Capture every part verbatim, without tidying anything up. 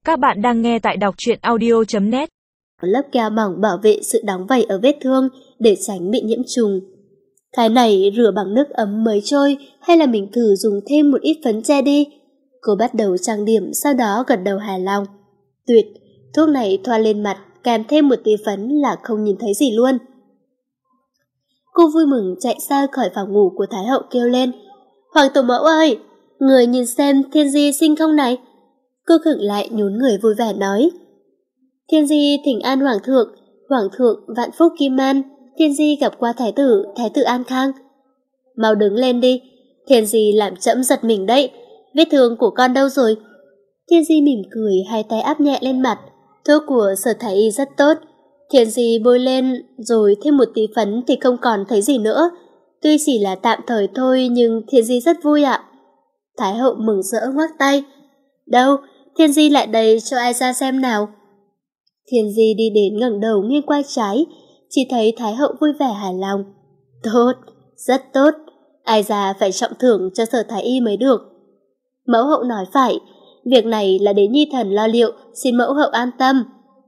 Các bạn đang nghe tại đọc truyện audio chấm net. Lớp keo mỏng bảo vệ sự đóng vảy ở vết thương để tránh bị nhiễm trùng. Cái này rửa bằng nước ấm mới trôi hay là mình thử dùng thêm một ít phấn che đi? Cô bắt đầu trang điểm, sau đó gật đầu hài lòng. Tuyệt, thuốc này thoa lên mặt kèm thêm một tí phấn là không nhìn thấy gì luôn. Cô vui mừng chạy ra khỏi phòng ngủ của Thái hậu kêu lên: Hoàng tổ mẫu ơi, người nhìn xem Thiên Di xinh không này? Cô khựng lại nhún người vui vẻ nói: Thiên Di thỉnh an Hoàng thượng, Hoàng thượng vạn phúc kim an, Thiên Di gặp qua Thái tử, Thái tử an khang. Mau đứng lên đi, Thiên Di làm trẫm giật mình đấy, vết thương của con đâu rồi? Thiên Di mỉm cười, hai tay áp nhẹ lên mặt. Thuốc của Sở Thái y rất tốt, Thiên Di bôi lên rồi thêm một tí phấn thì không còn thấy gì nữa. Tuy chỉ là tạm thời thôi nhưng Thiên Di rất vui ạ. Thái hậu mừng rỡ ngoắc tay. Đâu, Thiên Di lại đây cho ai ra xem nào. Thiên Di đi đến ngẩng đầu nghiêng qua trái, chỉ thấy Thái hậu vui vẻ hài lòng. Tốt, rất tốt, ai ra phải trọng thưởng cho Sở Thái y mới được. Mẫu hậu nói phải, việc này là để nhi thần lo liệu, xin mẫu hậu an tâm.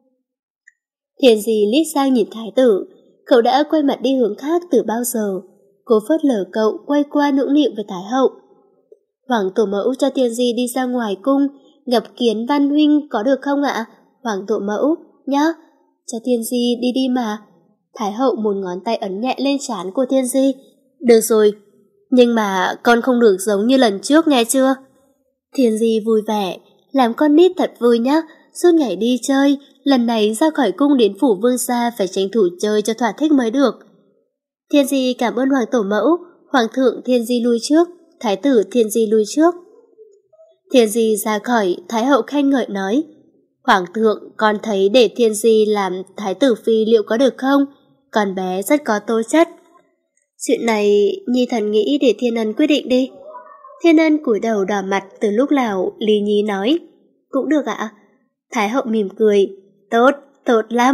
Thiên Di liếc sang nhìn Thái tử, cậu đã quay mặt đi hướng khác từ bao giờ. Cô phớt lờ cậu, quay qua nũng nịu với Thái hậu. Hoàng tổ mẫu cho Thiên Di đi ra ngoài cung, gặp Kiến Văn huynh có được không ạ? Hoàng tổ mẫu, nhá, cho Thiên Di đi đi mà. Thái hậu một ngón tay ấn nhẹ lên trán của Thiên Di. Được rồi, nhưng mà con không được giống như lần trước nghe chưa? Thiên Di vui vẻ, làm con nít thật vui nhá, suốt ngày đi chơi, lần này ra khỏi cung đến phủ vương gia phải tranh thủ chơi cho thỏa thích mới được. Thiên Di cảm ơn Hoàng tổ mẫu, Hoàng thượng Thiên Di lui trước, Thái tử Thiên Di lui trước. Thiên Di ra khỏi, Thái hậu khen ngợi nói: Hoàng thượng, con thấy để Thiên Di làm Thái tử phi liệu có được không? Con bé rất có tố chất. Chuyện này nhi thần nghĩ để Thiên Ân quyết định đi. Thiên Ân cúi đầu đỏ mặt từ lúc nào Lý Nhi nói: Cũng được ạ. Thái hậu mỉm cười: Tốt, tốt lắm.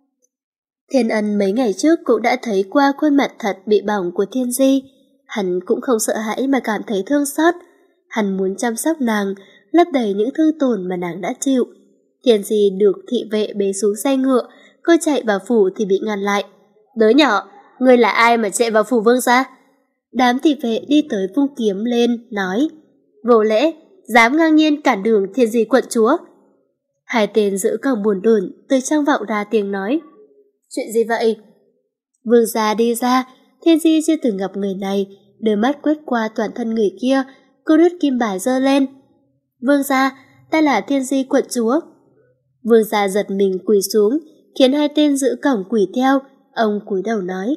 Thiên Ân mấy ngày trước cũng đã thấy qua khuôn mặt thật bị bỏng của Thiên Di. Hắn cũng không sợ hãi mà cảm thấy thương xót. Hắn muốn chăm sóc nàng, lấp đầy những thương tổn mà nàng đã chịu. Thiên Di được thị vệ bế xuống xe ngựa, cô chạy vào phủ thì bị ngăn lại. Đứa nhỏ, ngươi là ai mà chạy vào phủ vương gia? Đám thị vệ đi tới vung kiếm lên, nói: Vô lễ, dám ngang nhiên cản đường Thiên Di quận chúa. Hai tên giữ cổng buồn đồn từ trong vọng ra tiếng nói: Chuyện gì vậy? Vương gia đi ra, Thiên Di chưa từng gặp người này, đôi mắt quét qua toàn thân người kia, cô đứt kim bài giơ lên. Vương gia, ta là Thiên Di quận chúa. Vương gia giật mình quỳ xuống, khiến hai tên giữ cổng quỳ theo. Ông cúi đầu nói: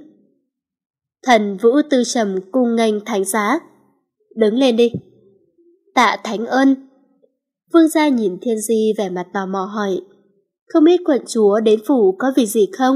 Thần Vũ Tư Trầm cung nghênh thánh giá. Đứng lên đi. Tạ thánh ân. Vương gia nhìn Thiên Di vẻ mặt tò mò hỏi: Không biết quận chúa đến phủ có việc gì không?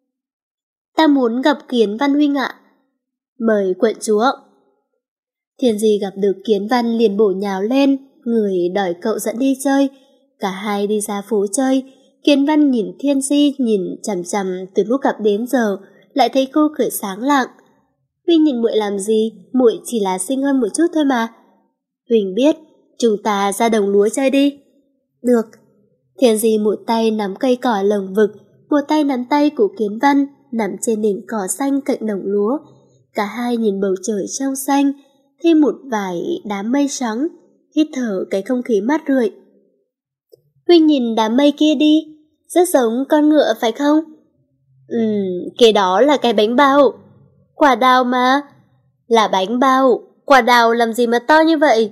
Ta muốn gặp Kiến Văn huynh ạ. Mời quận chúa. Thiên Di gặp được Kiến Văn liền bổ nhào lên, người đòi cậu dẫn đi chơi. Cả hai đi ra phố chơi. Kiến Văn nhìn Thiên Di nhìn chằm chằm từ lúc gặp đến giờ, lại thấy cô cười sáng lạng. Huynh nhìn muội làm gì, muội chỉ là xinh hơn một chút thôi mà. Huynh biết, chúng ta ra đồng lúa chơi đi. Được. Thiên Di một tay nắm cây cỏ lồng vực, một tay nắm tay của Kiến Văn, nằm trên nền cỏ xanh cạnh đồng lúa. Cả hai nhìn bầu trời trong xanh, thêm một vài đám mây trắng, hít thở cái không khí mát rượi. Huynh nhìn đám mây kia đi, rất giống con ngựa phải không? Ừm, cái đó là cái bánh bao. Quả đào mà. Là bánh bao, quả đào làm gì mà to như vậy?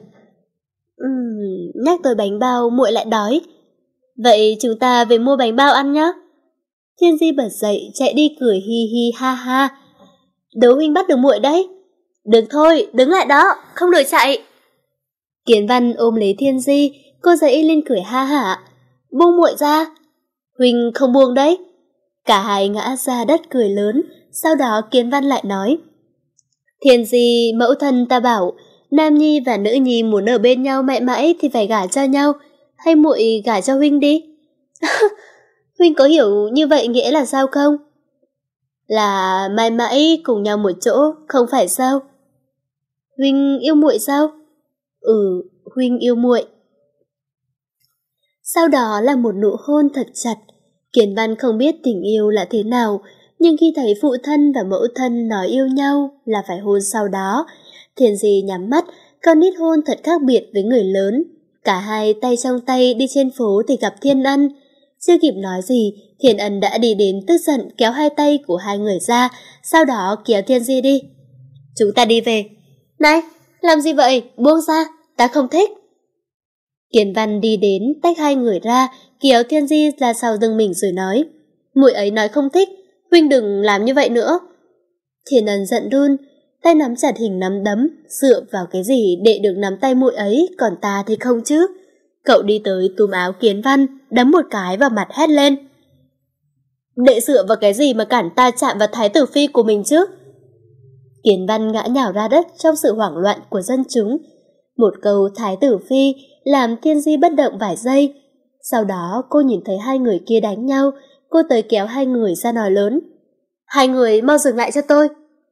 Ừm, nhắc tới bánh bao muội lại đói. Vậy chúng ta về mua bánh bao ăn nhé. Thiên Di bật dậy chạy đi cười hi hi ha ha. Đố huynh bắt được muội đấy. Được thôi, đứng lại đó, không được chạy. Kiến Văn ôm lấy Thiên Di, cô dậy lên cười ha hả. Buông muội ra. Huynh không buông đấy. Cả hai ngã ra đất cười lớn. Sau đó Kiến Văn lại nói: Thiên Di mẫu thân ta bảo, nam nhi và nữ nhi muốn ở bên nhau mãi mãi thì phải gả cho nhau, hay muội gả cho huynh đi. Huynh có hiểu như vậy nghĩa là sao không? Là mãi mãi cùng nhau một chỗ, không phải sao? Huynh yêu muội sao? Ừ, huynh yêu muội. Sau đó là một nụ hôn thật chặt. Kiến Văn không biết tình yêu là thế nào, nhưng khi thấy phụ thân và mẫu thân nói yêu nhau là phải hôn sau đó. Thiên Di nhắm mắt, con nít hôn thật khác biệt với người lớn. Cả hai tay trong tay đi trên phố thì gặp Thiên Ân. Chưa kịp nói gì, Thiên Ân đã đi đến tức giận kéo hai tay của hai người ra, sau đó kéo Thiên Di đi. Chúng ta đi về. Này, làm gì vậy? Buông ra, ta không thích. Kiến Văn đi đến tách hai người ra, kéo Thiên Di ra sau lưng mình rồi nói, muội ấy nói không thích, huynh đừng làm như vậy nữa. Thiên Ân giận run, tay nắm chặt hình nắm đấm, dựa vào cái gì để được nắm tay muội ấy, còn ta thì không chứ. Cậu đi tới túm áo Kiến Văn, đấm một cái vào mặt hét lên. Đệ dựa vào cái gì mà cản ta chạm vào thái tử phi của mình chứ? Kiến Văn ngã nhào ra đất trong sự hoảng loạn của dân chúng. Một câu thái tử phi làm Thiên Di bất động vài giây. Sau đó cô nhìn thấy hai người kia đánh nhau, cô tới kéo hai người ra nói lớn. Hai người mau dừng lại cho tôi.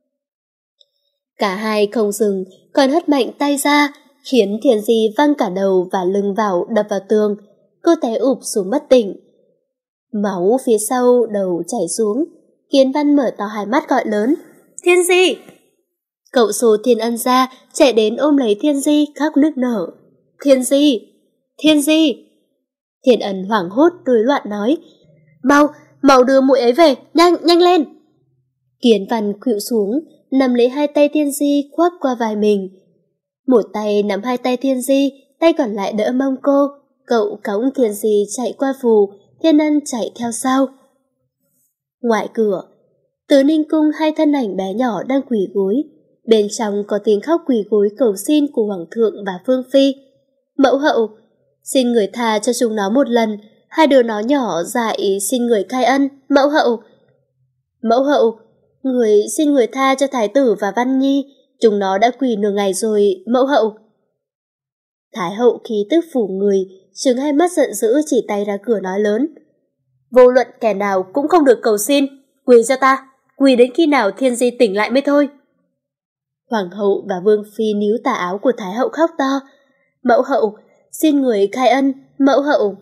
Cả hai không dừng, còn hất mạnh tay ra, khiến Thiên Di văng cả đầu và lưng vào đập vào tường. Cô té ụp xuống bất tỉnh. Máu phía sau đầu chảy xuống. Kiến Văn mở to hai mắt gọi lớn. Thiên Di! Cậu xô Thiên Ân ra, chạy đến ôm lấy Thiên Di khóc nức nở. Thiên Di! Thiên Di! Thiên Ân hoảng hốt rối loạn nói. Mau, mau đưa muội ấy về, nhanh, nhanh lên! Kiến Văn khuỵu xuống, nắm lấy hai tay Thiên Di khoác qua vai mình. Một tay nắm hai tay Thiên Di, tay còn lại đỡ mông cô. Cậu cõng Thiên Di chạy qua phù, Thiên Ân chạy theo sau. Ngoài cửa, Tứ Ninh Cung hai thân ảnh bé nhỏ đang quỳ gối. Bên trong có tiếng khóc quỳ gối cầu xin của Hoàng thượng và Phương Phi. Mẫu hậu, xin người tha cho chúng nó một lần. Hai đứa nó nhỏ dại xin người khai ân. Mẫu hậu! Mẫu hậu! Người xin người tha cho Thái tử và Văn Nhi. Chúng nó đã quỳ nửa ngày rồi, mẫu hậu. Thái hậu khí tức phủ người, trừng hai mắt giận dữ chỉ tay ra cửa nói lớn. Vô luận kẻ nào cũng không được cầu xin, quỳ cho ta, quỳ đến khi nào Thiên Di tỉnh lại mới thôi. Hoàng hậu và Vương Phi níu tà áo của Thái hậu khóc to. Mẫu hậu, xin người khai ân, mẫu hậu.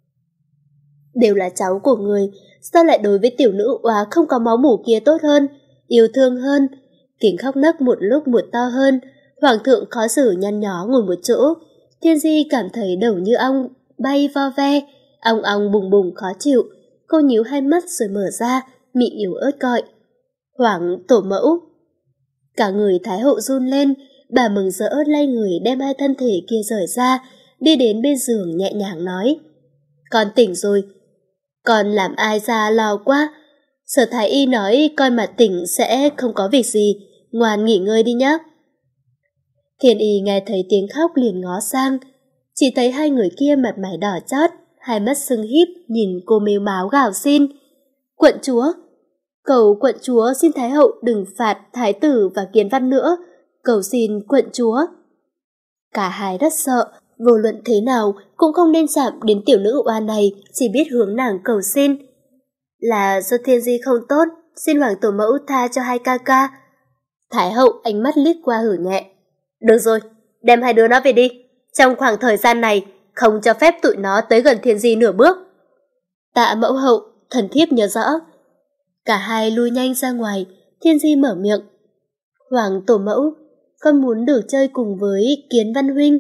Đều là cháu của người, sao lại đối với tiểu nữ oá không có máu mủ kia tốt hơn, yêu thương hơn. Tiếng khóc nấc một lúc một to hơn. Hoàng thượng khó xử nhăn nhó ngồi một chỗ. Thiên Di cảm thấy đầu như ong bay vo ve, ong ong bùng bùng khó chịu. Cô nhíu hai mắt rồi mở ra, miệng yếu ớt gọi. Hoàng tổ mẫu. Cả người Thái hậu run lên, bà mừng rỡ lay người đem hai thân thể kia rời ra, đi đến bên giường nhẹ nhàng nói. Con tỉnh rồi. Con làm ai ra lo quá. Sở thái y nói coi mặt tỉnh sẽ không có việc gì, ngoan nghỉ ngơi đi nhé. Thiên y nghe thấy tiếng khóc liền ngó sang, chỉ thấy hai người kia mặt mày đỏ chót, hai mắt sưng híp nhìn cô mếu máo gào xin. Quận chúa! Cầu quận chúa xin Thái hậu đừng phạt Thái tử và Kiến Văn nữa, cầu xin quận chúa. Cả hai rất sợ, vô luận thế nào cũng không nên chạm đến tiểu nữ oan này, chỉ biết hướng nàng cầu xin. Là do Thiên Di không tốt, xin hoàng tổ mẫu tha cho hai ca ca. Thái hậu ánh mắt liếc qua hử nhẹ. Được rồi, đem hai đứa nó về đi. Trong khoảng thời gian này, không cho phép tụi nó tới gần Thiên Di nửa bước. Tạ mẫu hậu, thần thiếp nhớ rõ. Cả hai lui nhanh ra ngoài, Thiên Di mở miệng. Hoàng tổ mẫu, con muốn được chơi cùng với Kiến Văn huynh.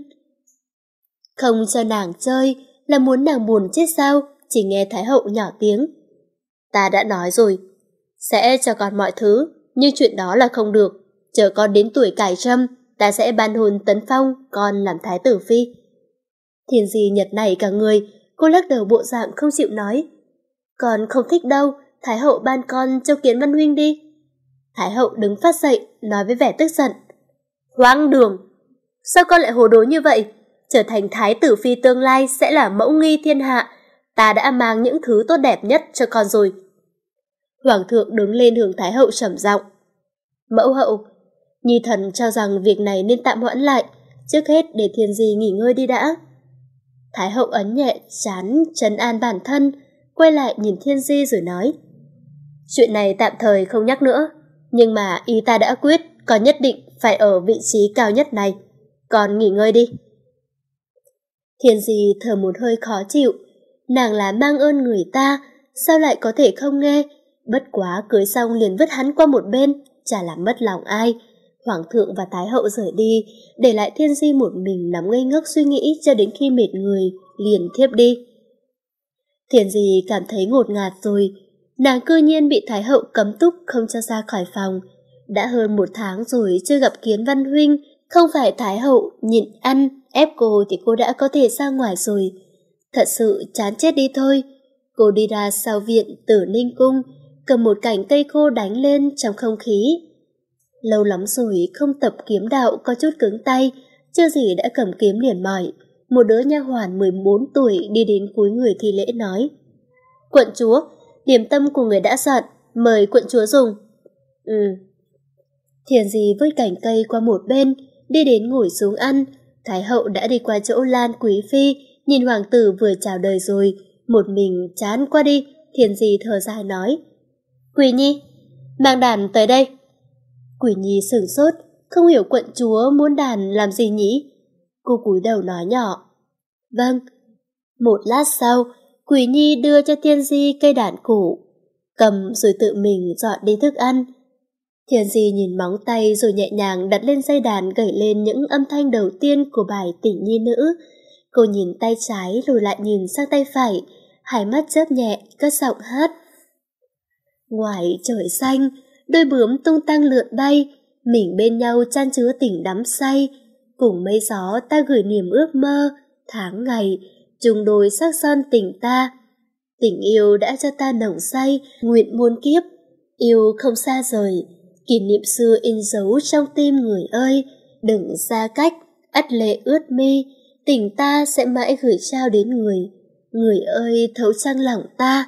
Không cho nàng chơi, là muốn nàng buồn chết sao? Chỉ nghe Thái hậu nhỏ tiếng. Ta đã nói rồi, sẽ cho con mọi thứ, nhưng chuyện đó là không được. Chờ con đến tuổi cải trâm, ta sẽ ban hồn tấn phong con làm thái tử phi. Thiên Di nhật nảy cả người, cô lắc đầu bộ dạng không chịu nói. Con không thích đâu, Thái hậu ban con cho Kiến Văn huynh đi. Thái hậu đứng phát dậy, nói với vẻ tức giận. Hoang đường! Sao con lại hồ đồ như vậy? Trở thành thái tử phi tương lai sẽ là mẫu nghi thiên hạ. Ta đã mang những thứ tốt đẹp nhất cho con rồi. Hoàng thượng đứng lên hướng Thái hậu trầm giọng. Mẫu hậu, nhi thần cho rằng việc này nên tạm hoãn lại, trước hết để Thiên Di nghỉ ngơi đi đã. Thái hậu ấn nhẹ trán trấn an bản thân, quay lại nhìn Thiên Di rồi nói. Chuyện này tạm thời không nhắc nữa, nhưng mà ý ta đã quyết, con nhất định phải ở vị trí cao nhất này. Con nghỉ ngơi đi. Thiên Di thở một hơi khó chịu, nàng là mang ơn người ta, sao lại có thể không nghe? Bất quá cưới xong liền vứt hắn qua một bên, chả làm mất lòng ai. Hoàng thượng và Thái hậu rời đi, để lại Thiên Di một mình nằm ngây ngốc suy nghĩ cho đến khi mệt người, liền thiếp đi. Thiên Di cảm thấy ngột ngạt rồi, nàng cư nhiên bị Thái hậu cấm túc không cho ra khỏi phòng. Đã hơn một tháng rồi chưa gặp Kiến Văn huynh, không phải Thái hậu nhịn ăn, ép cô thì cô đã có thể ra ngoài rồi. Thật sự chán chết đi thôi. Cô đi ra sau viện Tử Ninh Cung, cầm một cành cây khô đánh lên trong không khí. Lâu lắm rồi không tập kiếm đạo có chút cứng tay, chưa gì đã cầm kiếm liền mỏi. Một đứa nha hoàn mười bốn tuổi đi đến cúi người thi lễ nói: "Quận chúa, điểm tâm của người đã dọn, mời quận chúa dùng." Ừ. Thiền Di vứt cành cây qua một bên, đi đến ngồi xuống ăn. Thái hậu đã đi qua chỗ Lan Quý phi, nhìn hoàng tử vừa chào đời rồi, một mình chán qua đi. Thiền Di thở dài nói: "Quỳ Nhi, mang đàn tới đây." Quỳ Nhi sửng sốt, không hiểu quận chúa muốn đàn làm gì nhỉ. Cô cúi đầu nói nhỏ: "Vâng." Một lát sau, Quỳ Nhi đưa cho Thiên Di cây đàn cũ, cầm rồi tự mình dọn đi thức ăn. Thiên Di nhìn móng tay rồi nhẹ nhàng đặt lên dây đàn, gảy lên những âm thanh đầu tiên của bài Tỉnh Nhi Nữ. Cô nhìn tay trái rồi lại nhìn sang tay phải, hai mắt chớp nhẹ, cất giọng hát: "Ngoài trời xanh, đôi bướm tung tăng lượn bay, mình bên nhau chan chứa tình đắm say. Cùng mây gió ta gửi niềm ước mơ, tháng ngày, chung đôi sắc son tình ta. Tình yêu đã cho ta nồng say, nguyện muôn kiếp, yêu không xa rời. Kỷ niệm xưa in dấu trong tim người ơi, đừng xa cách, ắt lệ ướt mi, tình ta sẽ mãi gửi trao đến người, người ơi thấu trăng lòng ta."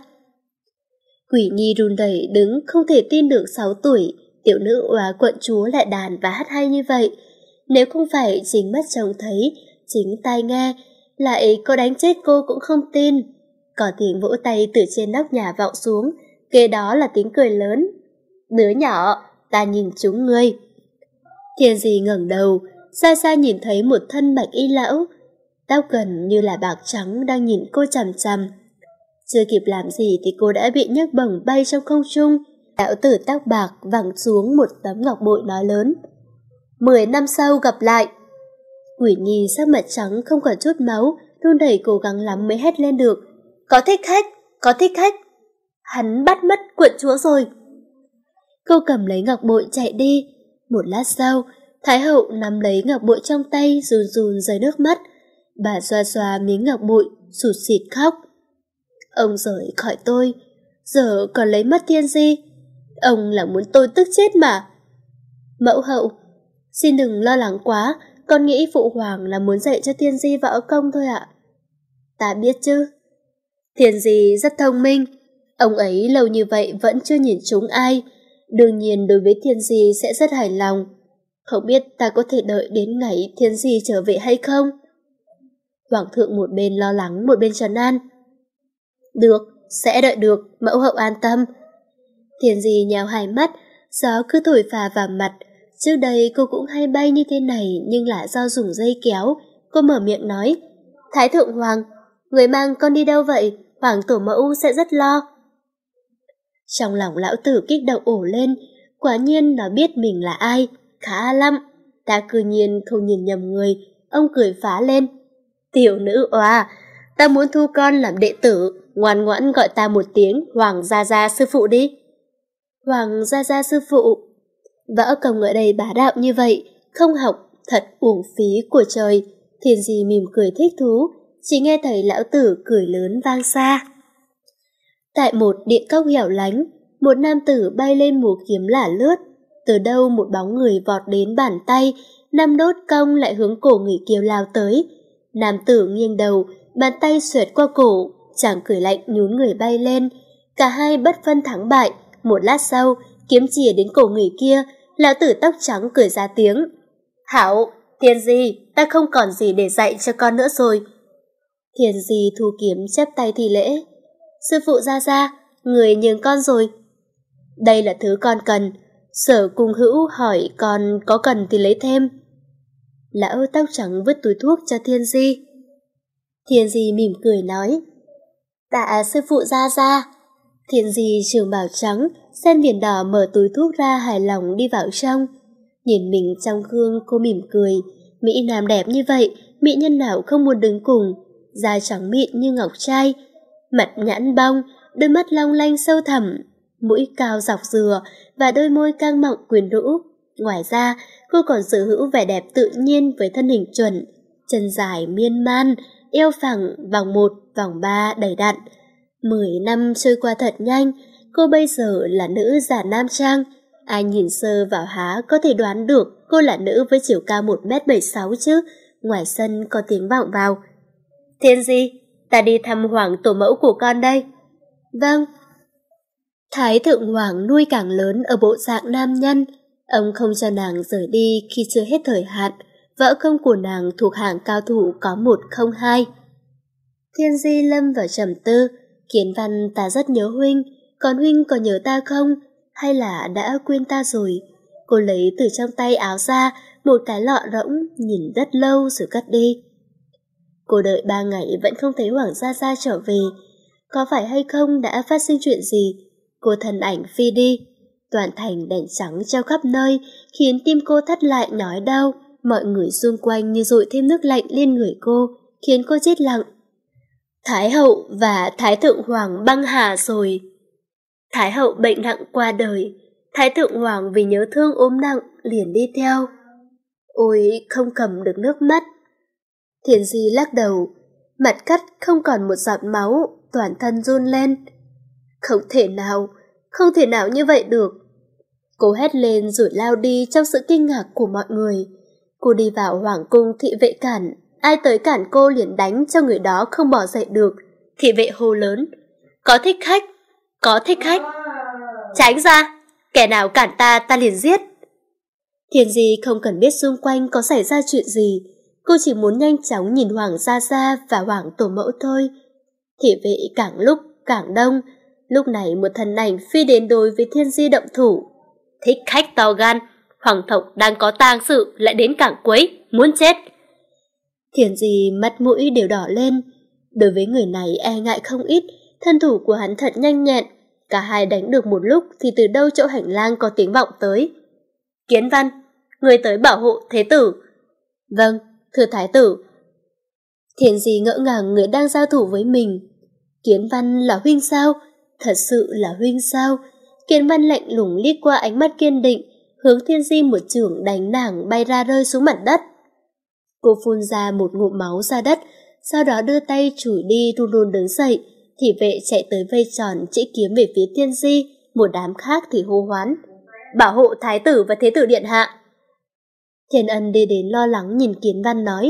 Quỷ Nhi run rẩy đứng, không thể tin được sáu tuổi, tiểu nữ oá quận chúa lại đàn và hát hay như vậy. Nếu không phải chính mắt trông thấy, chính tai nghe, lại có đánh chết cô cũng không tin. Có tiếng vỗ tay từ trên nóc nhà vọng xuống, kế đó là tiếng cười lớn: "Đứa nhỏ, ta nhìn chúng ngươi." Thiên Di ngẩng đầu, xa xa nhìn thấy một thân bạch y lão, tóc gần như là bạc trắng đang nhìn cô chằm chằm. Chưa kịp làm gì thì cô đã bị nhấc bổng bay trong không trung. Lão tử tóc bạc vẳng xuống một tấm ngọc bội nói lớn: "Mười năm sau gặp lại." Quỷ Nhi sắc mặt trắng không còn chút máu, run rẩy cố gắng lắm mới hét lên được: "Có thích khách, có thích khách. Hắn bắt mất quận chúa rồi." Cô cầm lấy ngọc bội chạy đi. Một lát sau, Thái hậu nắm lấy ngọc bội trong tay, run run rơi nước mắt. Bà xoa xoa miếng ngọc bội, sụt sịt khóc: "Ông rời khỏi tôi, giờ còn lấy mất Thiên Di. Ông là muốn tôi tức chết mà." "Mẫu hậu, xin đừng lo lắng quá, con nghĩ phụ hoàng là muốn dạy cho Thiên Di võ công thôi ạ." "Ta biết chứ. Thiên Di rất thông minh, ông ấy lâu như vậy vẫn chưa nhìn trúng ai, đương nhiên đối với Thiên Di sẽ rất hài lòng. Không biết ta có thể đợi đến ngày Thiên Di trở về hay không?" Hoàng thượng một bên lo lắng một bên trấn an: "Được, sẽ đợi được, mẫu hậu an tâm." Thiên Di nhào hai mắt, gió cứ thổi phà vào mặt. Trước đây cô cũng hay bay như thế này, nhưng là do dùng dây kéo. Cô mở miệng nói: "Thái thượng hoàng, người mang con đi đâu vậy? Hoàng tổ mẫu sẽ rất lo." Trong lòng lão tử kích động ổ lên, quả nhiên nó biết mình là ai. Khá lắm, ta cư nhiên không nhìn nhầm người. Ông cười phá lên: "Tiểu nữ oà, ta muốn thu con làm đệ tử, ngoan ngoãn gọi ta một tiếng Hoàng gia gia sư phụ đi." "Hoàng gia gia sư phụ?" Võ công ở đây bá đạo như vậy, không học thật uổng phí của trời. Thiên Di mỉm cười thích thú, chỉ nghe thấy lão tử cười lớn vang xa. Tại một điện cốc hẻo lánh, một nam tử bay lên múa kiếm lả lướt. Từ đâu một bóng người vọt đến bàn tay, năm đốt cong lại hướng cổ người kia lao tới. Nam tử nghiêng đầu, bàn tay xoẹt qua cổ, chàng cười lạnh nhún người bay lên. Cả hai bất phân thắng bại. Một lát sau, kiếm chìa đến cổ người kia, lão tử tóc trắng cười ra tiếng: "Hảo, Thiên Di, ta không còn gì để dạy cho con nữa rồi." Thiên Di thu kiếm chắp tay thi lễ: "Sư phụ gia gia, người nhường con rồi. Đây là thứ con cần, Sở cung hữu hỏi con có cần thì lấy thêm." Lão tóc trắng vứt túi thuốc cho Thiên Di. Thiên Di mỉm cười nói: Tạ sư phụ Gia Gia. Thiên Di trường bào trắng, sen viền đỏ mở túi thuốc ra hài lòng đi vào trong. Nhìn mình trong gương cô mỉm cười. Mỹ Nam đẹp như vậy, mỹ nhân nào không muốn đứng cùng. Da trắng mịn như ngọc trai, mặt nhãn bong, đôi mắt long lanh sâu thẳm, mũi cao dọc dừa và đôi môi căng mọng quyến rũ. Ngoài ra, cô còn sở hữu vẻ đẹp tự nhiên với thân hình chuẩn, chân dài miên man, eo phẳng, vòng một, vòng ba đầy đặn. Mười năm trôi qua thật nhanh, cô bây giờ là nữ giả nam trang. Ai nhìn sơ vào há có thể đoán được cô là nữ với chiều cao một mét bảy mươi sáu chứ. Ngoài sân có tiếng vọng vào. Thiên Di, ta đi thăm Hoàng tổ mẫu của con đây. Vâng. Thái thượng Hoàng nuôi càng lớn ở bộ dạng nam nhân. Ông không cho nàng rời đi khi chưa hết thời hạn. Võ công của nàng thuộc hạng cao thủ có một không hai. Thiên Di lâm vào trầm tư. Kiến Văn, ta rất nhớ huynh. Còn huynh có nhớ ta không? Hay là đã quên ta rồi? Cô lấy từ trong tay áo ra một cái lọ rỗng, nhìn rất lâu rồi cất đi. Cô đợi ba ngày vẫn không thấy Hoàng Gia Gia trở về. Có phải hay không đã phát sinh chuyện gì? Cô thân ảnh phi đi. Toàn thành đèn trắng treo khắp nơi, khiến tim cô thắt lại nhói đau. Mọi người xung quanh như dội thêm nước lạnh lên người cô, khiến cô chết lặng. Thái hậu và Thái thượng Hoàng băng hà rồi. Thái hậu bệnh nặng qua đời. Thái thượng Hoàng vì nhớ thương ốm nặng liền đi theo. Ôi, không cầm được nước mắt. Thiên Di lắc đầu, mặt cắt không còn một giọt máu, toàn thân run lên. Không thể nào, không thể nào như vậy được. Cô hét lên rồi lao đi trong sự kinh ngạc của mọi người. Cô đi vào hoàng cung, thị vệ cản, ai tới cản cô liền đánh cho người đó không bỏ dậy được. Thị vệ hô lớn, có thích khách, có thích khách. Tránh ra, kẻ nào cản ta, ta liền giết. Thiên Di không cần biết xung quanh có xảy ra chuyện gì. Cô chỉ muốn nhanh chóng nhìn Hoàng Gia Gia và Hoàng tổ mẫu thôi. Thị vệ càng lúc càng đông. Lúc này một thân ảnh phi đến đối với Thiên Di động thủ. Thích khách to gan, Hoàng thượng đang có tang sự lại đến cảng quấy, muốn chết. Thiên Di mắt mũi đều đỏ lên. Đối với người này e ngại không ít, thân thủ của hắn thật nhanh nhẹn. Cả hai đánh được một lúc thì từ đâu chỗ hành lang có tiếng vọng tới. Kiến Văn, người tới bảo hộ thế tử. Vâng, thưa thái tử. Thiên Di ngỡ ngàng người đang giao thủ với mình. Kiến Văn là huynh sao? Thật sự là huynh sao? Kiến Văn lạnh lùng liếc qua ánh mắt kiên định, hướng Thiên Di một chưởng đánh nàng bay ra rơi xuống mặt đất. Cô phun ra một ngụm máu ra đất, sau đó đưa tay chùi đi run run đứng dậy. Thị vệ chạy tới vây tròn chỉ kiếm về phía Thiên Di, một đám khác thì hô hoán. Bảo hộ thái tử và thế tử điện hạ. Thiên Ân đi đến lo lắng nhìn Kiến Văn nói.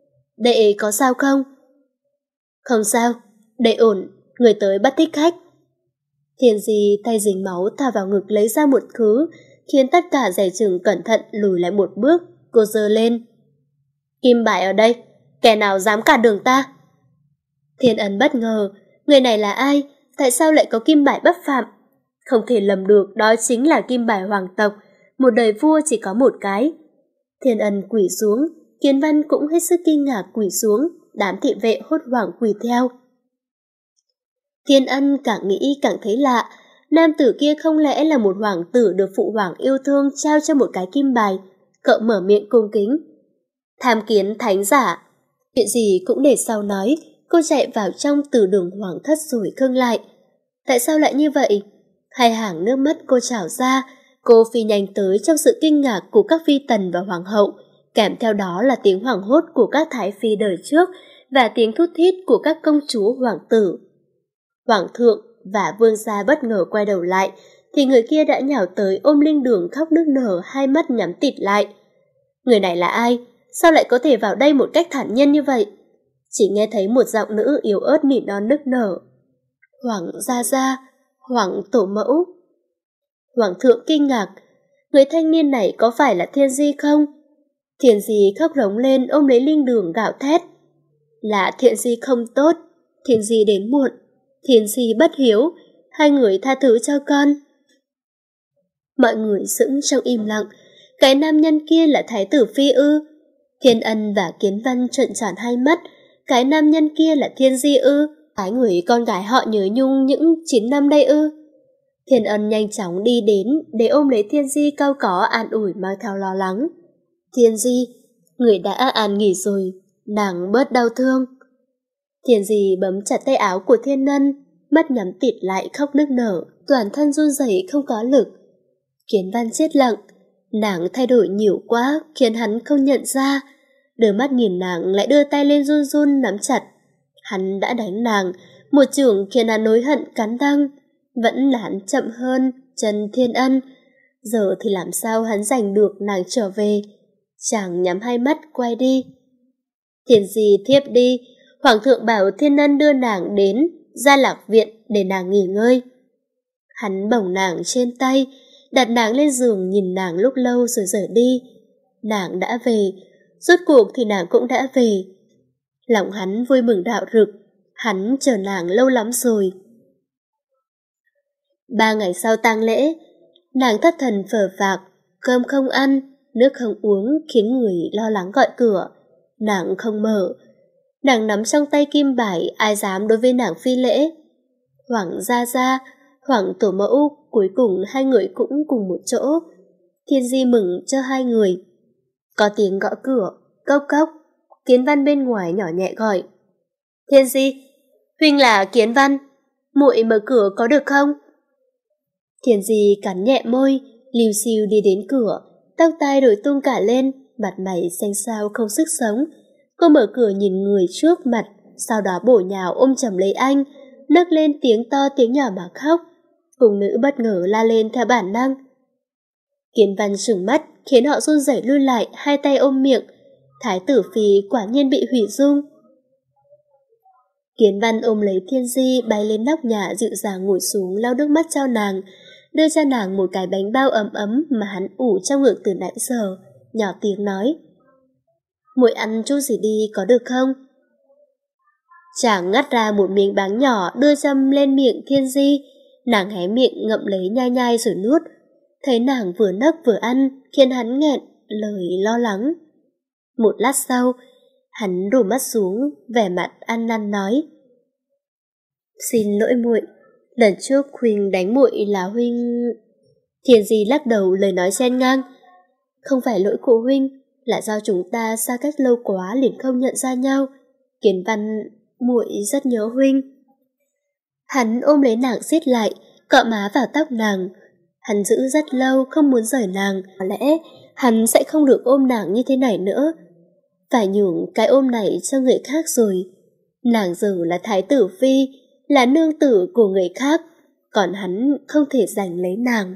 Đệ có sao không? Không sao, đệ ổn, người tới bắt thích khách. Thiên Di tay dính máu thả vào ngực lấy ra một thứ, khiến tất cả giày chừng cẩn thận lùi lại một bước. Cô giơ lên. Kim bài ở đây, kẻ nào dám cản đường ta? Thiên Ân bất ngờ, người này là ai? Tại sao lại có kim bài bất phạm? Không thể lầm được, đó chính là kim bài hoàng tộc, một đời vua chỉ có một cái. Thiên Ân quỳ xuống, Kiến Văn cũng hết sức kinh ngạc quỳ xuống, đám thị vệ hốt hoảng quỳ theo. Thiên Ân càng nghĩ càng thấy lạ, nam tử kia không lẽ là một hoàng tử được phụ hoàng yêu thương trao cho một cái kim bài? Cậu mở miệng cung kính. Tham kiến thánh giả. Chuyện gì cũng để sau nói, cô chạy vào trong từ đường hoàng thất rồi khưng lại. Tại sao lại như vậy? Hai hàng nước mắt cô trào ra, cô phi nhanh tới trong sự kinh ngạc của các phi tần và hoàng hậu, kèm theo đó là tiếng hoảng hốt của các thái phi đời trước và tiếng thút thít của các công chúa hoàng tử. Hoàng thượng và vương gia bất ngờ quay đầu lại, thì người kia đã nhào tới ôm Linh Đường khóc nức nở, hai mắt nhắm tịt lại. Người này là ai? Sao lại có thể vào đây một cách thản nhiên như vậy? Chỉ nghe thấy một giọng nữ yếu ớt nỉ non nức nở. Hoàng Gia Gia, Hoàng tổ mẫu. Hoàng thượng kinh ngạc, người thanh niên này có phải là Thiên Di không? Thiên Di khóc rống lên ôm lấy Linh Đường gào thét. Là Thiên Di không tốt, Thiên Di đến muộn, Thiên Di bất hiếu, hai người tha thứ cho con. Mọi người sững trong im lặng, cái nam nhân kia là thái tử phi ư? Thiên Ân và Kiến Văn trợn tròn hai mắt, cái nam nhân kia là Thiên Di ư? Cái người con gái họ nhớ nhung những chín năm đây ư? Thiên Ân nhanh chóng đi đến để ôm lấy Thiên Di, cau có an ủi mang theo lo lắng. Thiên Di, người đã an nghỉ rồi, nàng bớt đau thương. Thiên Di bấm chặt tay áo của Thiên Ân, mắt nhắm tịt lại khóc nức nở, toàn thân run rẩy không có lực. Kiến Văn chết lặng, nàng thay đổi nhiều quá khiến hắn không nhận ra. Đưa mắt nhìn nàng lại đưa tay lên run run nắm chặt. Hắn đã đánh nàng, một chưởng khiến hắn hối hận cắn răng. Vẫn là hắn chậm hơn Trần Thiên Ân. Giờ thì làm sao hắn giành được nàng trở về? Chàng nhắm hai mắt quay đi. Thiên Di thiếp đi, Hoàng thượng bảo Thiên Ân đưa nàng đến Gia Lạc Viện để nàng nghỉ ngơi. Hắn bồng nàng trên tay, đặt nàng lên giường nhìn nàng lúc lâu rồi rời đi. Nàng đã về, rốt cuộc thì nàng cũng đã về. Lòng hắn vui mừng đạo rực, hắn chờ nàng lâu lắm rồi. Ba ngày sau tang lễ, nàng thất thần phờ phạc, cơm không ăn, nước không uống khiến người lo lắng gọi cửa. Nàng không mở. Nàng nắm trong tay kim bài, ai dám đối với nàng phi lễ. Hoàng gia gia, Hoàng tổ mẫu, cuối cùng hai người cũng cùng một chỗ. Thiên Di mừng cho hai người. Có tiếng gõ cửa, cốc cốc. Kiến Văn bên ngoài nhỏ nhẹ gọi. Thiên Di, huynh là Kiến Văn, muội mở cửa có được không? Thiên Di cắn nhẹ môi, liu xiu đi đến cửa, tóc tai đội tung cả lên, mặt mày xanh xao không sức sống. Cô mở cửa nhìn người trước mặt, sau đó bổ nhào ôm chầm lấy anh, nấc lên tiếng to tiếng nhỏ mà khóc. Cung nữ bất ngờ la lên theo bản năng. Kiến Văn sửng mắt khiến họ run rẩy lui lại, hai tay ôm miệng. Thái tử phi quả nhiên bị hủy dung. Kiến Văn ôm lấy Thiên Di bay lên nóc nhà, dịu dàng ngồi xuống lau nước mắt cho nàng, đưa cho nàng một cái bánh bao ấm ấm mà hắn ủ trong ngực từ nãy giờ, nhỏ tiếng nói. Muội ăn chút gì đi có được không? Chàng ngắt ra một miếng bánh nhỏ đưa châm lên miệng Thiên Di. Nàng hé miệng ngậm lấy nhai nhai rồi nuốt. Thấy nàng vừa nấc vừa ăn khiến hắn nghẹn lời lo lắng. Một lát sau, hắn đổ mắt xuống, vẻ mặt ăn năn nói. Xin lỗi muội, lần trước huynh đánh muội là huynh... Thiên Di lắc đầu lời nói chen ngang. Không phải lỗi của huynh, là do chúng ta xa cách lâu quá liền không nhận ra nhau. Kiến Văn, muội rất nhớ huynh. Hắn ôm lấy nàng siết lại, cọ má vào tóc nàng. Hắn giữ rất lâu không muốn rời nàng, có lẽ hắn sẽ không được ôm nàng như thế này nữa. Phải nhường cái ôm này cho người khác rồi. Nàng giờ là thái tử phi, là nương tử của người khác, còn hắn không thể giành lấy nàng.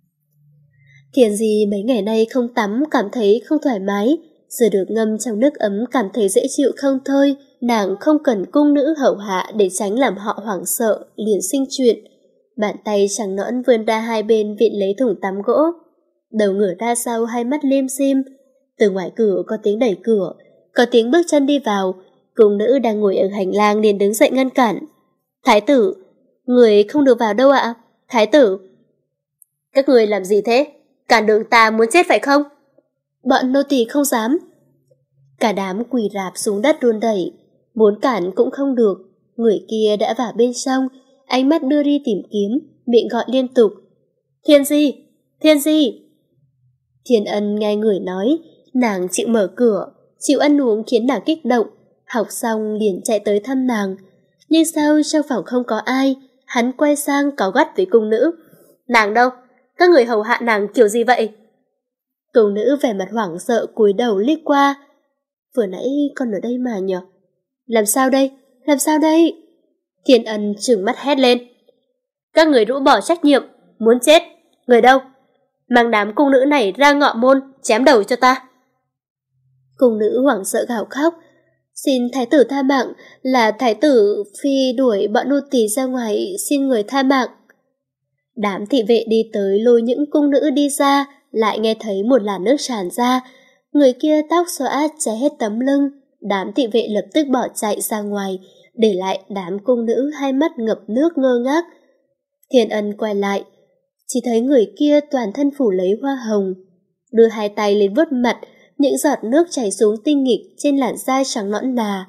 Thiên Di mấy ngày nay không tắm cảm thấy không thoải mái, giờ được ngâm trong nước ấm cảm thấy dễ chịu không thôi. Nàng không cần cung nữ hầu hạ để tránh làm họ hoảng sợ, liền sinh chuyện. Bàn tay trắng nõn vươn ra hai bên vịn lấy thùng tắm gỗ. Đầu ngửa ra sau, hai mắt lim dim. Từ ngoài cửa có tiếng đẩy cửa, có tiếng bước chân đi vào. Cung nữ đang ngồi ở hành lang liền đứng dậy ngăn cản. Thái tử, người không được vào đâu ạ? Thái tử. Các người làm gì thế? Cản đường ta muốn chết phải không? Bọn nô tỳ không dám. Cả đám quỳ rạp xuống đất run đẩy. Muốn cản cũng không được. Người kia đã vào bên trong, ánh mắt đưa đi tìm kiếm, miệng gọi liên tục. Thiên Di! Thiên Di! Thiên Ân nghe người nói, nàng chịu mở cửa, chịu ăn uống khiến nàng kích động. Học xong liền chạy tới thăm nàng. Nhưng sao trong phòng không có ai? Hắn quay sang cáu gắt với cung nữ. Nàng đâu? Các người hầu hạ nàng kiểu gì vậy? Cung nữ vẻ mặt hoảng sợ cúi đầu liếc qua. Vừa nãy con ở đây mà nhỉ? Làm sao đây? Làm sao đây? Thiên Ân trừng mắt hét lên. Các người rũ bỏ trách nhiệm, muốn chết. Người đâu? Mang đám cung nữ này ra ngọ môn, chém đầu cho ta. Cung nữ hoảng sợ gào khóc. Xin thái tử tha mạng, là thái tử phi đuổi bọn nô tỳ ra ngoài, xin người tha mạng. Đám thị vệ đi tới lôi những cung nữ đi ra, lại nghe thấy một làn nước tràn ra. Người kia tóc xõa che hết tấm lưng. Đám thị vệ lập tức bỏ chạy ra ngoài, để lại đám cung nữ hai mắt ngập nước ngơ ngác. Thiên Ân quay lại, chỉ thấy người kia toàn thân phủ lấy hoa hồng, đưa hai tay lên vuốt mặt, những giọt nước chảy xuống tinh nghịch trên làn da trắng nõn nà.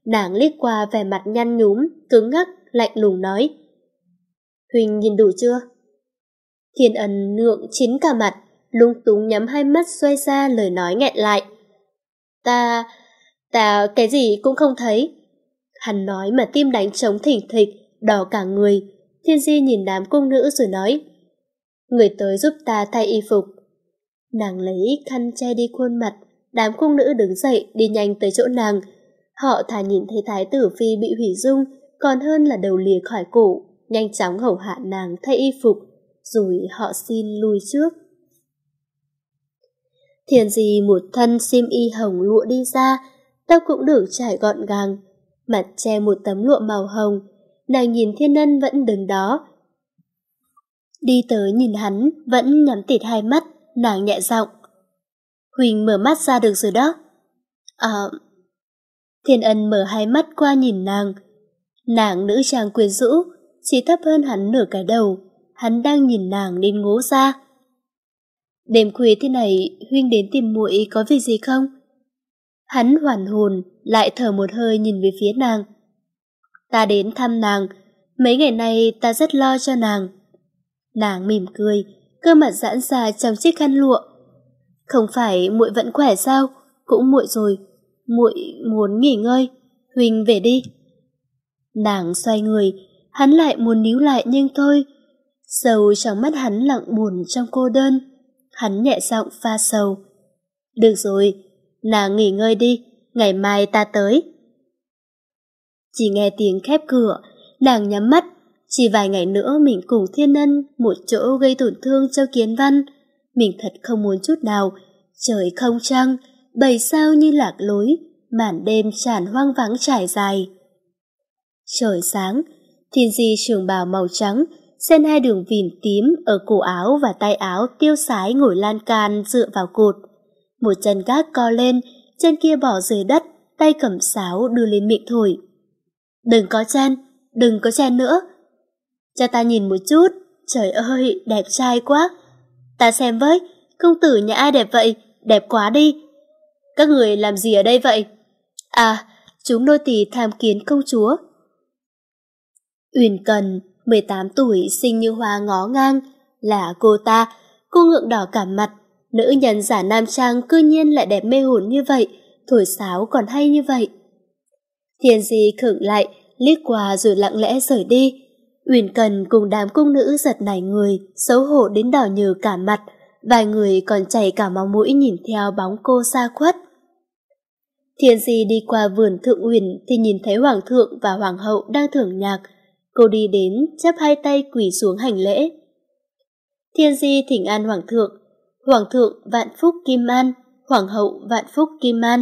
Nàng liếc qua vẻ mặt nhăn nhúm, cứng ngắc, lạnh lùng nói: Huỳnh nhìn đủ chưa? Thiên Ân ngượng chín cả mặt, lung túng nhắm hai mắt xoay ra, lời nói nghẹn lại: Ta, ta cái gì cũng không thấy. Hắn nói mà tim đánh trống thình thịch, đỏ cả người. Thiên Di nhìn đám cung nữ rồi nói: Người tới giúp ta thay y phục. Nàng lấy khăn che đi khuôn mặt. Đám cung nữ đứng dậy đi nhanh tới chỗ nàng. Họ thà nhìn thấy thái tử phi bị hủy dung còn hơn là đầu lìa khỏi cổ, nhanh chóng hầu hạ nàng thay y phục, rồi họ xin lui trước. Thiên Di một thân xiêm y hồng lụa đi ra, tóc cũng được trải gọn gàng, mặt che một tấm lụa màu hồng. Nàng nhìn Thiên Ân vẫn đứng đó, đi tới nhìn hắn vẫn nhắm tịt hai mắt. Nàng nhẹ giọng: Huỳnh mở mắt ra được rồi đó. À... Thiên Ân mở hai mắt qua nhìn nàng. Nàng nữ trang quyến rũ, chỉ thấp hơn hắn nửa cái đầu. Hắn đang nhìn nàng đến ngố ra. Đêm khuya thế này, Huynh đến tìm muội có việc gì không? Hắn hoàn hồn, lại thở một hơi nhìn về phía nàng. Ta đến thăm nàng, mấy ngày nay ta rất lo cho nàng. Nàng mỉm cười, cơ mặt giãn ra trong chiếc khăn lụa. Không phải muội vẫn khỏe sao? Cũng muội rồi, muội muốn nghỉ ngơi, Huỳnh về đi. Nàng xoay người, hắn lại muốn níu lại nhưng thôi. Sầu trong mắt hắn lặng buồn trong cô đơn. Hắn nhẹ giọng pha sầu: Được rồi, nàng nghỉ ngơi đi, ngày mai ta tới. Chỉ nghe tiếng khép cửa, nàng nhắm mắt. Chỉ vài ngày nữa mình cùng Thiên Ân một chỗ gây tổn thương cho Kiến Văn. Mình thật không muốn chút nào. Trời không trăng, bầy sao như lạc lối, màn đêm tràn hoang vắng trải dài. Trời sáng, Thiên Di trường bào màu trắng, xen hai đường viền tím ở cổ áo và tay áo, tiêu sái ngồi lan can dựa vào cột. Một chân gác co lên, chân kia bỏ dưới đất, tay cầm sáo đưa lên miệng thổi. Đừng có chen, đừng có chen nữa. Cho ta nhìn một chút, trời ơi, đẹp trai quá. Ta xem với, công tử nhà ai đẹp vậy, đẹp quá đi. Các người làm gì ở đây vậy? À, chúng nô tỳ tham kiến công chúa. Uyển Cần, mười tám tuổi, xinh như hoa ngó ngang, là cô ta. Cô ngượng đỏ cả mặt. Nữ nhân giả nam trang cư nhiên lại đẹp mê hồn như vậy, thổi sáo còn hay như vậy. Thiên Di khựng lại, liếc qua rồi lặng lẽ rời đi. Uyển Cần cùng đám cung nữ giật nảy người, xấu hổ đến đỏ nhừ cả mặt. Vài người còn chảy cả máu mũi nhìn theo bóng cô xa khuất. Thiên Di đi qua vườn Thượng Uyển thì nhìn thấy hoàng thượng và hoàng hậu đang thưởng nhạc. Cô đi đến, chắp hai tay quỳ xuống hành lễ. Thiên Di thỉnh an hoàng thượng. Hoàng thượng vạn phúc kim an, hoàng hậu vạn phúc kim an.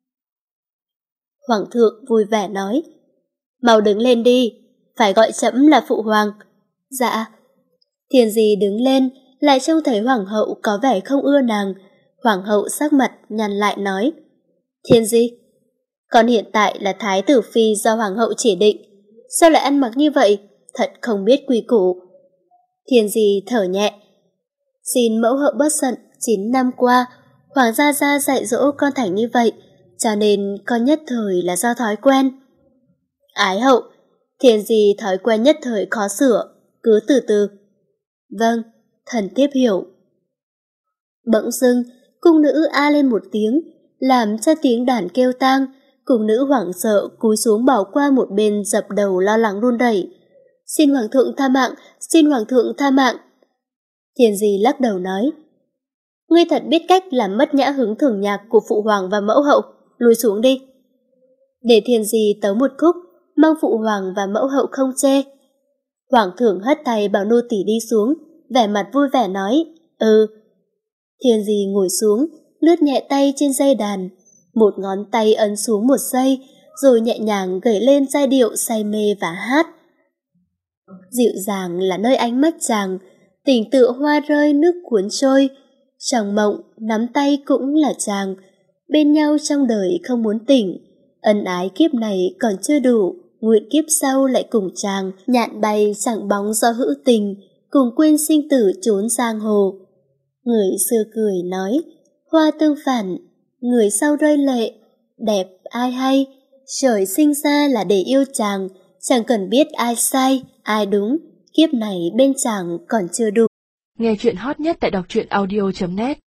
Hoàng thượng vui vẻ nói: Mau đứng lên đi, phải gọi trẫm là phụ hoàng. Dạ. Thiên Di đứng lên, lại trông thấy hoàng hậu có vẻ không ưa nàng. Hoàng hậu sắc mặt nhăn lại nói: Thiên Di, con hiện tại là thái tử phi do hoàng hậu chỉ định, sao lại ăn mặc như vậy, thật không biết quy củ. Thiên Di thở nhẹ: Xin mẫu hậu bớt giận, chín năm qua hoàng gia gia dạy dỗ con thành như vậy, cho nên con nhất thời là do thói quen. Ái hậu, Thiên Di thói quen nhất thời khó sửa, cứ từ từ. Vâng, thần tiếp hiểu. Bỗng dưng, cung nữ a lên một tiếng, làm cho tiếng đàn kêu tang. Cung nữ hoảng sợ cúi xuống bỏ qua một bên, dập đầu lo lắng run rẩy. Xin hoàng thượng tha mạng, xin hoàng thượng tha mạng. Thiên Di lắc đầu nói: Ngươi thật biết cách làm mất nhã hứng thưởng nhạc của phụ hoàng và mẫu hậu, lùi xuống đi. Để Thiên Di tấu một khúc, mong phụ hoàng và mẫu hậu không chê. Hoàng thượng hất tay bảo nô tỳ đi xuống, vẻ mặt vui vẻ nói: Ừ. Thiên Di ngồi xuống, lướt nhẹ tay trên dây đàn, một ngón tay ấn xuống một giây, rồi nhẹ nhàng gảy lên giai điệu say mê và hát. Dịu dàng là nơi ánh mắt chàng, tình tự hoa rơi nước cuốn trôi. Trong mộng, nắm tay cũng là chàng, bên nhau trong đời không muốn tỉnh. Ân ái kiếp này còn chưa đủ, nguyện kiếp sau lại cùng chàng, nhạn bay chẳng bóng do hữu tình, cùng quên sinh tử trốn giang hồ. Người xưa cười nói: Hoa tương phản, người sau rơi lệ, đẹp ai hay, Trời sinh ra là để yêu chàng, chàng cần biết ai sai, ai đúng, kiếp này bên chàng còn chưa đủ. Nghe chuyện hot nhất tại đọc truyện audio chấm net.